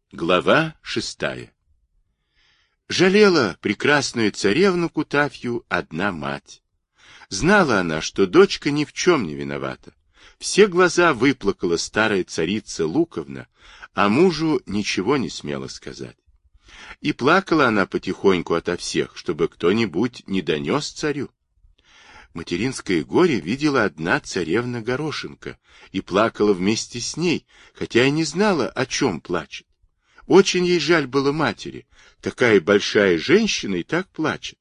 Глава 6. Жалела прекрасную царевну Кутафью одна мать. Знала она, что дочка ни в чем не виновата. Все глаза выплакала старая царица Луковна, а мужу ничего не смела сказать. И плакала она потихоньку ото всех, чтобы кто-нибудь не донес царю. Материнское горе видела одна царевна Горошенко и плакала вместе с ней, хотя и не знала, о чем плачет. Очень ей жаль было матери. Такая большая женщина и так плачет.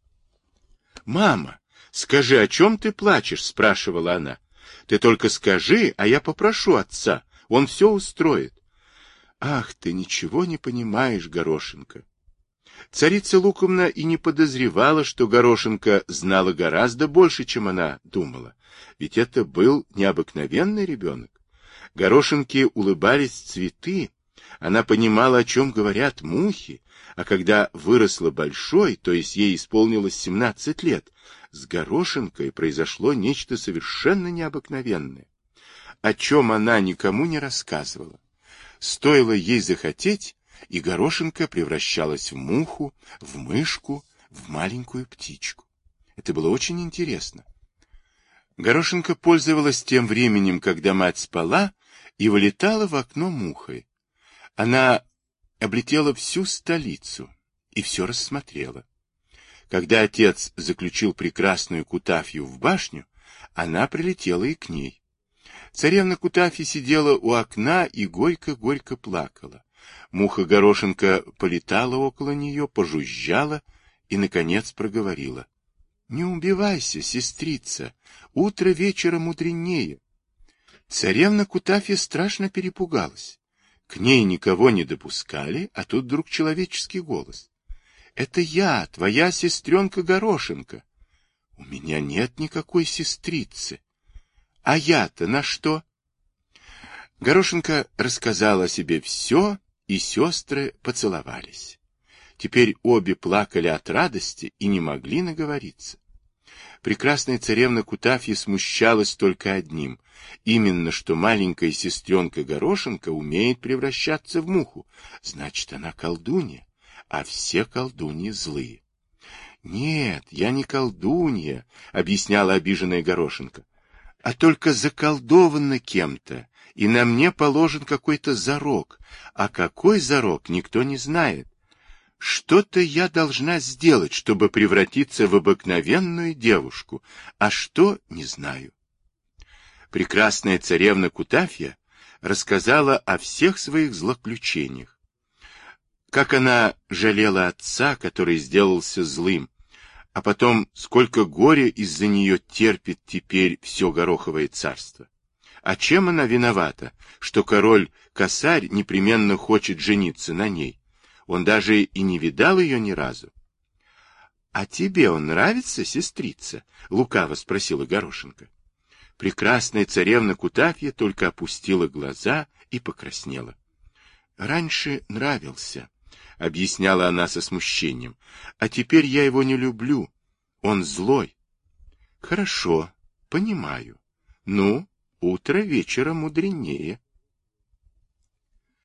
«Мама, скажи, о чем ты плачешь?» — спрашивала она. «Ты только скажи, а я попрошу отца. Он все устроит». «Ах, ты ничего не понимаешь, Горошенко». Царица Луковна и не подозревала, что Горошенко знала гораздо больше, чем она думала. Ведь это был необыкновенный ребенок. Горошенке улыбались цветы. Она понимала, о чем говорят мухи, а когда выросла большой, то есть ей исполнилось 17 лет, с Горошенкой произошло нечто совершенно необыкновенное, о чем она никому не рассказывала. Стоило ей захотеть, и Горошенко превращалась в муху, в мышку, в маленькую птичку. Это было очень интересно. Горошенко пользовалась тем временем, когда мать спала, и вылетала в окно мухой. Она облетела всю столицу и все рассмотрела. Когда отец заключил прекрасную Кутафью в башню, она прилетела и к ней. Царевна Кутафья сидела у окна и горько-горько плакала. Муха Горошенко полетала около нее, пожужжала и, наконец, проговорила. — Не убивайся, сестрица, утро вечера мудренее. Царевна Кутафья страшно перепугалась. К ней никого не допускали, а тут вдруг человеческий голос. — Это я, твоя сестренка Горошенко. — У меня нет никакой сестрицы. — А я-то на что? Горошенко рассказала о себе все, и сестры поцеловались. Теперь обе плакали от радости и не могли наговориться. Прекрасная царевна Кутафья смущалась только одним, именно что маленькая сестренка Горошенко умеет превращаться в муху, значит, она колдунья, а все колдуньи злые. — Нет, я не колдунья, — объясняла обиженная Горошенко, — а только заколдована кем-то, и на мне положен какой-то зарок, а какой зарок никто не знает. Что-то я должна сделать, чтобы превратиться в обыкновенную девушку, а что — не знаю. Прекрасная царевна Кутафья рассказала о всех своих злоключениях. Как она жалела отца, который сделался злым, а потом сколько горя из-за нее терпит теперь все Гороховое царство. А чем она виновата, что король-косарь непременно хочет жениться на ней? Он даже и не видал ее ни разу. — А тебе он нравится, сестрица? — лукаво спросила Горошенко. Прекрасная царевна Кутафья только опустила глаза и покраснела. — Раньше нравился, — объясняла она со смущением, — а теперь я его не люблю. Он злой. — Хорошо, понимаю. Ну, утро вечера мудренее.